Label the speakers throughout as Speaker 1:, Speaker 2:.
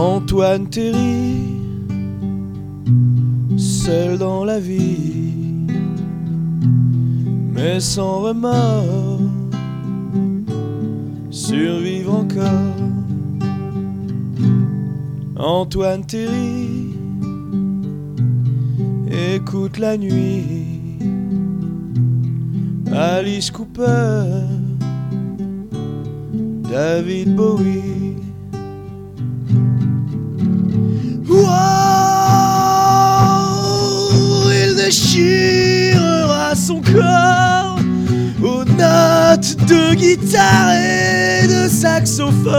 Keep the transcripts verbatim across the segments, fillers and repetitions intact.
Speaker 1: Antoine Terry, seul dans la vie, mais sans remords, survivre encore. Antoine Terry écoute la nuit, Alice Cooper, David Bowie. Oh, il déchirera son corps aux notes de guitare et de saxophone.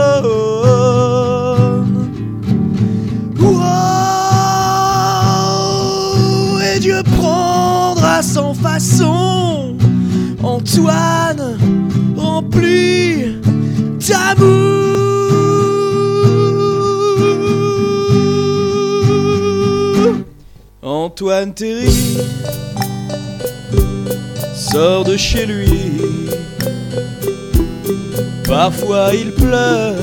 Speaker 1: Oh, et Dieu prendra sans façon Antoine rempli d'amour. Antoine Terry sort de chez lui, parfois il pleure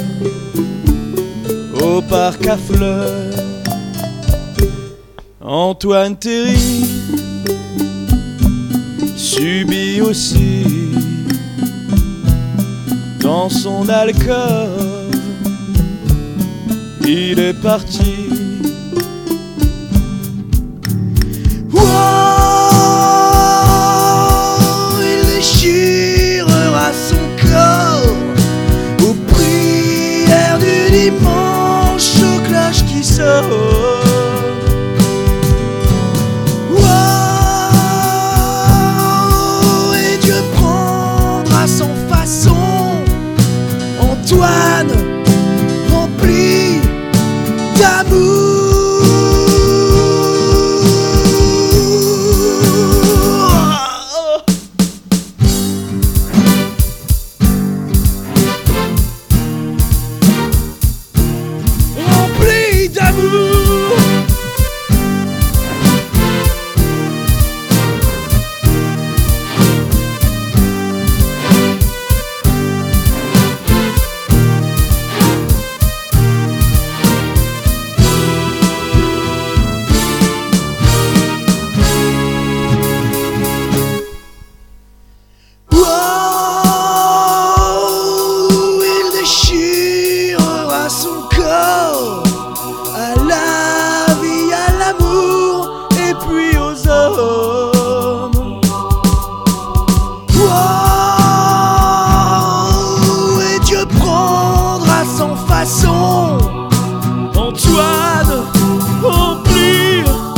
Speaker 1: au parc à fleurs. Antoine Terry subit aussi dans son alcôve, il est parti. Oh, il déchirera son corps aux prières du dimanche, aux cloches qui sonnent. Oh, et Dieu prendra sans façon Antoine rempli d'amour. Antoine rempli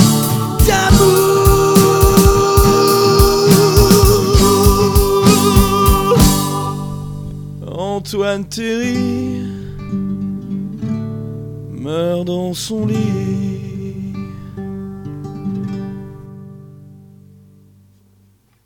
Speaker 1: d'amour. Antoine Terry meurt dans son lit.